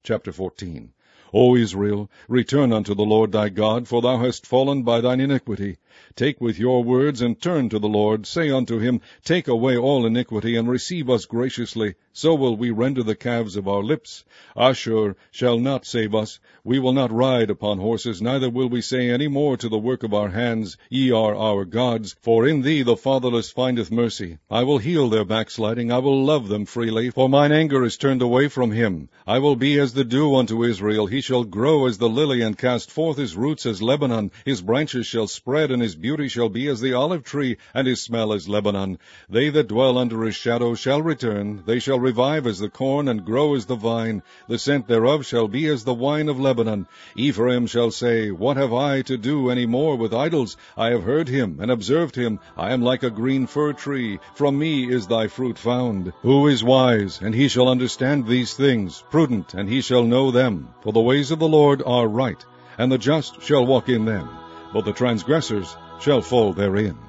Chapter 14. O Israel, return unto the Lord thy God, for thou hast fallen by thine iniquity. Take with your words, and turn to the Lord. Say unto him, Take away all iniquity, and receive us graciously. So will we render the calves of our lips. Ashur shall not save us. We will not ride upon horses, neither will we say any more to the work of our hands, Ye are our gods. For in thee the fatherless findeth mercy. I will heal their backsliding, I will love them freely, for mine anger is turned away from him. I will be as the dew unto Israel. He shall grow as the lily, and cast forth his roots as Lebanon. His branches shall spread, and his beauty shall be as the olive tree, and his smell as Lebanon. They that dwell under his shadow shall return. They shall revive as the corn, and grow as the vine. The scent thereof shall be as the wine of Lebanon. Ephraim shall say, What have I to do any more with idols? I have heard him, and observed him. I am like a green fir tree. From me is thy fruit found. Who is wise, and he shall understand these things? Prudent, and he shall know them. For the ways of the Lord are right, and the just shall walk in them, but the transgressors shall fall therein.